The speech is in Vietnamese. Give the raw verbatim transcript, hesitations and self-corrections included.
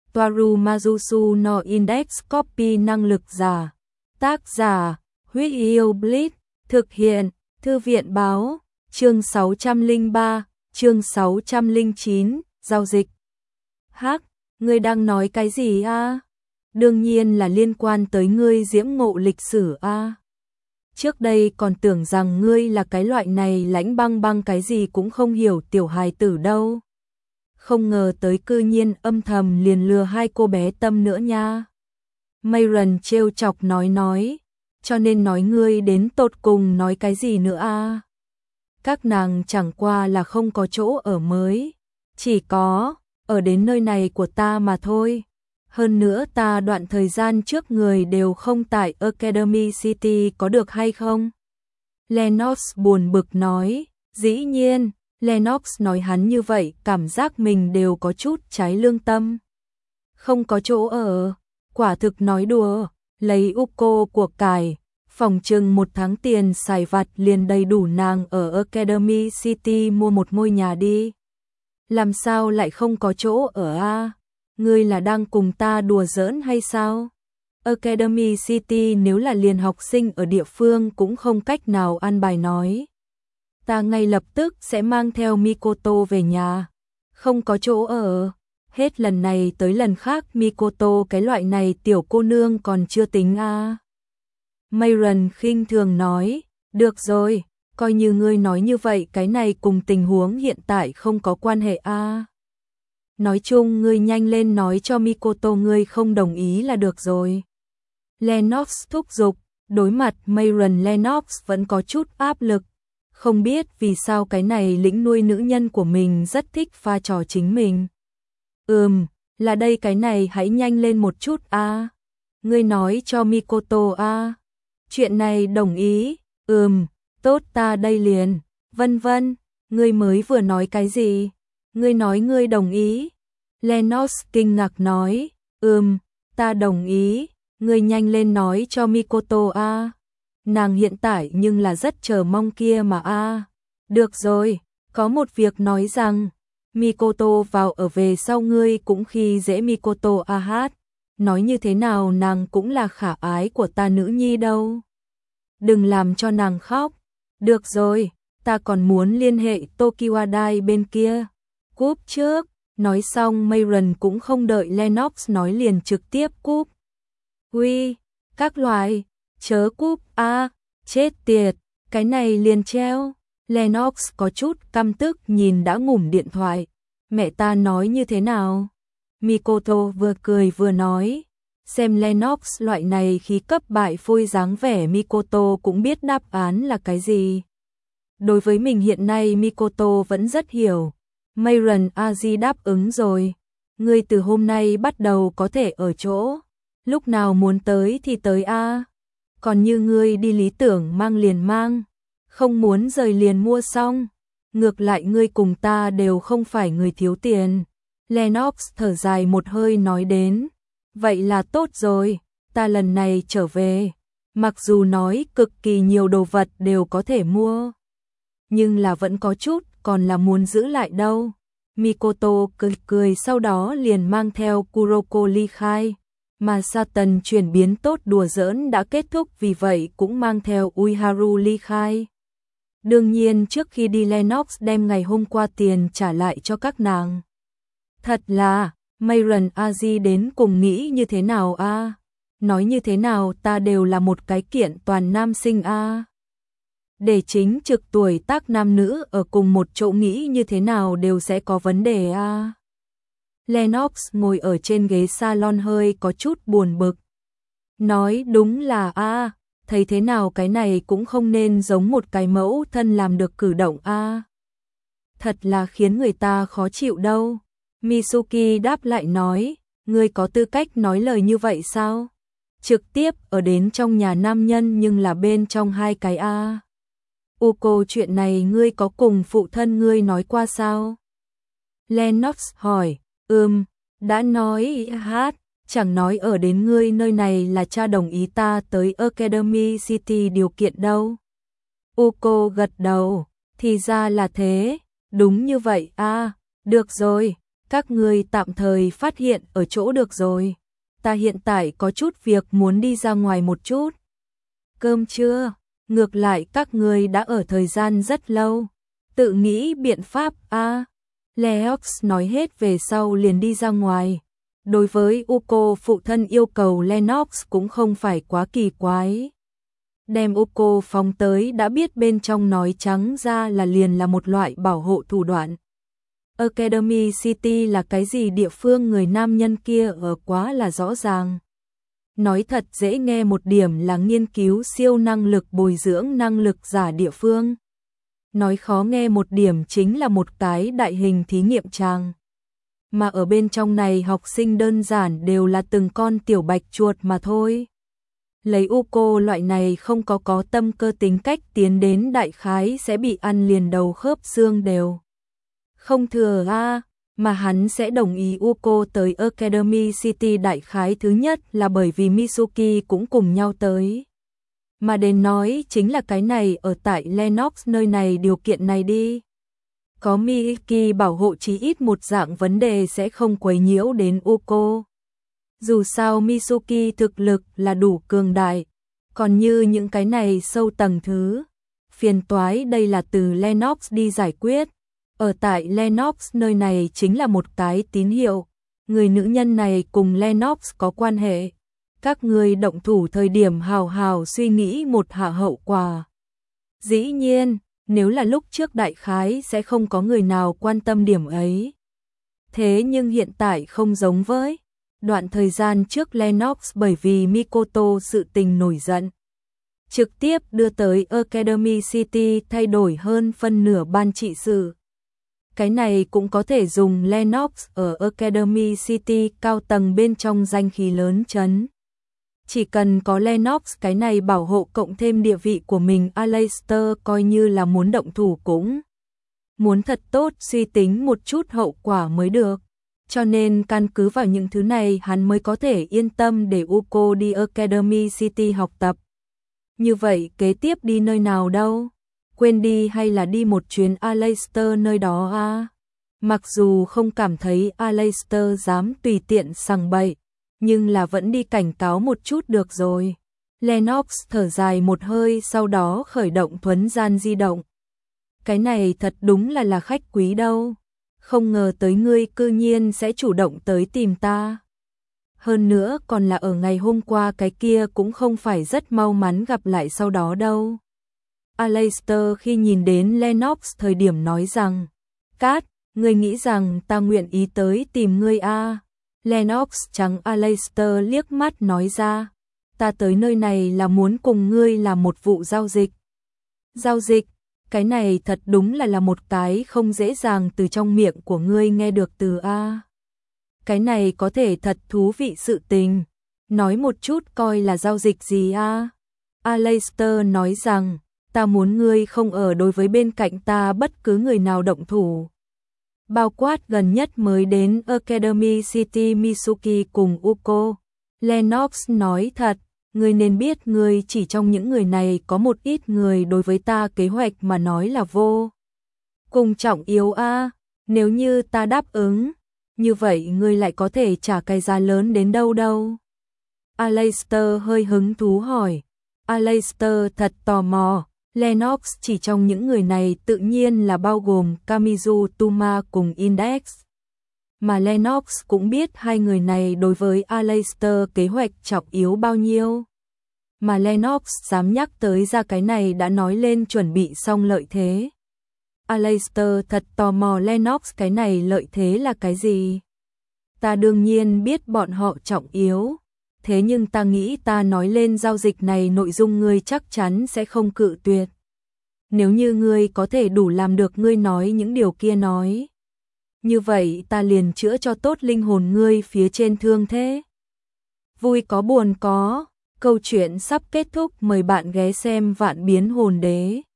Toaru Majusu no Index Copy năng lực giả. Tác giả, Huyết Yêu Blitz, thực hiện, Thư viện báo, chương sáu trăm lẻ ba, chương sáu trăm lẻ chín, giao dịch. Hắc, ngươi đang nói cái gì a? Đương nhiên là liên quan tới ngươi diễm ngộ lịch sử a. Trước đây còn tưởng rằng ngươi là cái loại này lãnh băng băng cái gì cũng không hiểu tiểu hài tử đâu. Không ngờ tới cư nhiên âm thầm liền lừa hai cô bé Tâm nữa nha. Mayron trêu chọc nói nói, cho nên nói ngươi đến tột cùng nói cái gì nữa a? Các nàng chẳng qua là không có chỗ ở mới, chỉ có ở đến nơi này của ta mà thôi. Hơn nữa ta đoạn thời gian trước người đều không tại Academy City có được hay không? Lennox buồn bực nói, dĩ nhiên, Lennox nói hắn như vậy cảm giác mình đều có chút trái lương tâm. Không có chỗ ở, quả thực nói đùa, lấy Uco của cải, phòng chừng một tháng tiền xài vặt liền đầy đủ nàng ở Academy City mua một ngôi nhà đi. Làm sao lại không có chỗ ở a? Ngươi là đang cùng ta đùa giỡn hay sao? Academy City nếu là liền học sinh ở địa phương cũng không cách nào an bài nói. Ta ngay lập tức sẽ mang theo Mikoto về nhà. Không có chỗ ở. Hết lần này tới lần khác Mikoto cái loại này tiểu cô nương còn chưa tính a. À. Mayron khinh thường nói, được rồi, coi như ngươi nói như vậy cái này cùng tình huống hiện tại không có quan hệ a. À. Nói chung ngươi nhanh lên nói cho Mikoto ngươi không đồng ý là được rồi. Lennox thúc giục, đối mặt Mayron Lennox vẫn có chút áp lực. Không biết vì sao cái này lĩnh nuôi nữ nhân của mình rất thích pha trò chính mình. Ừm, là đây cái này hãy nhanh lên một chút a. À. Ngươi nói cho Mikoto a. À. Chuyện này đồng ý. Ừm, tốt ta đây liền. Vân vân, ngươi mới vừa nói cái gì? Ngươi nói ngươi đồng ý. Lennox kinh ngạc nói, ừm, ta đồng ý. Ngươi nhanh lên nói cho Mikoto a. À. Nàng hiện tại nhưng là rất chờ mong kia mà a. À. Được rồi, có một việc nói rằng, Mikoto vào ở về sau ngươi cũng khi dễ Mikoto a hát. Nói như thế nào nàng cũng là khả ái của ta nữ nhi đâu. Đừng làm cho nàng khóc. Được rồi, ta còn muốn liên hệ Tokiwadai bên kia. Cúp trước, nói xong Mayron cũng không đợi Lennox nói liền trực tiếp cúp. Uy, các loại, chớ cúp a, à, chết tiệt, cái này liền treo. Lennox có chút căm tức nhìn đã ngủm điện thoại. Mẹ ta nói như thế nào? Mikoto vừa cười vừa nói. Xem Lennox loại này khí cấp bại phôi dáng vẻ Mikoto cũng biết đáp án là cái gì. Đối với mình hiện nay Mikoto vẫn rất hiểu. Mayron Aji đáp ứng rồi. Ngươi từ hôm nay bắt đầu có thể ở chỗ. Lúc nào muốn tới thì tới a. Còn như ngươi đi lý tưởng mang liền mang. Không muốn rời liền mua xong. Ngược lại ngươi cùng ta đều không phải người thiếu tiền. Lennox thở dài một hơi nói đến. Vậy là tốt rồi, ta lần này trở về. Mặc dù nói cực kỳ nhiều đồ vật đều có thể mua. Nhưng là vẫn có chút còn là muốn giữ lại đâu. Mikoto cười cười sau đó liền mang theo Kuroko ly khai. Mà Satan chuyển biến tốt đùa giỡn đã kết thúc vì vậy cũng mang theo Uiharu ly khai. Đương nhiên trước khi đi Lennox đem ngày hôm qua tiền trả lại cho các nàng. Thật là, Mayron Aji đến cùng nghĩ như thế nào a? À? Nói như thế nào ta đều là một cái kiện toàn nam sinh a. À? Để chính trực tuổi tác nam nữ ở cùng một chỗ nghĩ như thế nào đều sẽ có vấn đề a. À? Lennox ngồi ở trên ghế salon hơi có chút buồn bực. Nói đúng là a, à, thấy thế nào cái này cũng không nên giống một cái mẫu thân làm được cử động a. À. Thật là khiến người ta khó chịu đâu. Mitsuki đáp lại nói, ngươi có tư cách nói lời như vậy sao? Trực tiếp ở đến trong nhà nam nhân nhưng là bên trong hai cái a. À. Uko chuyện này ngươi có cùng phụ thân ngươi nói qua sao? Lennox hỏi, ừm, đã nói hát, chẳng nói ở đến ngươi nơi này là cha đồng ý ta tới Academy City điều kiện đâu. Uko gật đầu, thì ra là thế, đúng như vậy a, à, được rồi, Các ngươi tạm thời phát hiện ở chỗ được rồi. Ta hiện tại có chút việc muốn đi ra ngoài một chút. Cơm chưa? Ngược lại các ngươi đã ở thời gian rất lâu. Tự nghĩ biện pháp a à. Leox nói hết về sau liền đi ra ngoài. Đối với Uko, phụ thân yêu cầu Lennox cũng không phải quá kỳ quái. Đem Uko phóng tới đã biết bên trong nói trắng ra là liền là một loại bảo hộ thủ đoạn. Academy City là cái gì địa phương người nam nhân kia ở quá là rõ ràng. Nói thật dễ nghe một điểm là nghiên cứu siêu năng lực bồi dưỡng năng lực giả địa phương. Nói khó nghe một điểm chính là một cái đại hình thí nghiệm tràng. Mà ở bên trong này học sinh đơn giản đều là từng con tiểu bạch chuột mà thôi. Lấy Uko loại này không có có tâm cơ tính cách tiến đến đại khái sẽ bị ăn liền đầu khớp xương đều. Không thừa a, mà hắn sẽ đồng ý Uko tới Academy City đại khái thứ nhất là bởi vì Mitsuki cũng cùng nhau tới. Mà đến nói chính là cái này ở tại Lennox nơi này điều kiện này đi. Có Miki bảo hộ chí ít một dạng vấn đề sẽ không quấy nhiễu đến Uko. Dù sao Mitsuki thực lực là đủ cường đại, còn như những cái này sâu tầng thứ, phiền toái đây là từ Lennox đi giải quyết. Ở tại Lennox nơi này chính là một cái tín hiệu, người nữ nhân này cùng Lennox có quan hệ. Các người động thủ thời điểm hào hào suy nghĩ một hạ hậu quả. Dĩ nhiên, nếu là lúc trước đại khái sẽ không có người nào quan tâm điểm ấy. Thế nhưng hiện tại không giống với đoạn thời gian trước Lennox bởi vì Mikoto sự tình nổi giận. Trực tiếp đưa tới Academy City thay đổi hơn phân nửa ban trị sự. Cái này cũng có thể dùng Lennox ở Academy City cao tầng bên trong danh khí lớn chấn. Chỉ cần có Lennox cái này bảo hộ cộng thêm địa vị của mình, Aleister coi như là muốn động thủ cũng muốn thật tốt suy tính một chút hậu quả mới được. Cho nên căn cứ vào những thứ này hắn mới có thể yên tâm để Uko đi Academy City học tập. Như vậy kế tiếp đi nơi nào đâu? Quên đi hay là đi một chuyến Aleister nơi đó à? Mặc dù không cảm thấy Aleister dám tùy tiện sằng bậy, nhưng là vẫn đi cảnh cáo một chút được rồi. Lennox thở dài một hơi sau đó khởi động thuấn gian di động. Cái này thật đúng là là khách quý đâu. Không ngờ tới ngươi cư nhiên sẽ chủ động tới tìm ta. Hơn nữa còn là ở ngày hôm qua cái kia cũng không phải rất mau mắn gặp lại sau đó đâu. Aleister khi nhìn đến Lennox thời điểm nói rằng, Cát, ngươi nghĩ rằng ta nguyện ý tới tìm ngươi à? Lennox trắng Aleister liếc mắt nói ra, ta tới nơi này là muốn cùng ngươi làm một vụ giao dịch. Giao dịch, cái này thật đúng là là một cái không dễ dàng từ trong miệng của ngươi nghe được từ A. Cái này có thể thật thú vị sự tình, nói một chút coi là giao dịch gì a? Aleister nói rằng, ta muốn ngươi không ở đối với bên cạnh ta bất cứ người nào động thủ. Bao quát gần nhất mới đến Academy City Mitsuki cùng Uko. Lennox nói thật, ngươi nên biết ngươi chỉ trong những người này có một ít người đối với ta kế hoạch mà nói là vô cùng trọng yếu a. Nếu như ta đáp ứng, như vậy ngươi lại có thể trả cái giá lớn đến đâu đâu. Aleister hơi hứng thú hỏi. Aleister thật tò mò. Lennox chỉ trong những người này tự nhiên là bao gồm Kamizu Tuma cùng Index. Mà Lennox cũng biết hai người này đối với Aleister kế hoạch trọng yếu bao nhiêu. Mà Lennox dám nhắc tới ra cái này đã nói lên chuẩn bị xong lợi thế. Aleister thật tò mò Lennox cái này lợi thế là cái gì? Ta đương nhiên biết bọn họ trọng yếu. Thế nhưng ta nghĩ ta nói lên giao dịch này nội dung ngươi chắc chắn sẽ không cự tuyệt. Nếu như ngươi có thể đủ làm được ngươi nói những điều kia nói. Như vậy ta liền chữa cho tốt linh hồn ngươi phía trên thương thế. Vui có buồn có, câu chuyện sắp kết thúc, mời bạn ghé xem Vạn Biến Hồn Đế.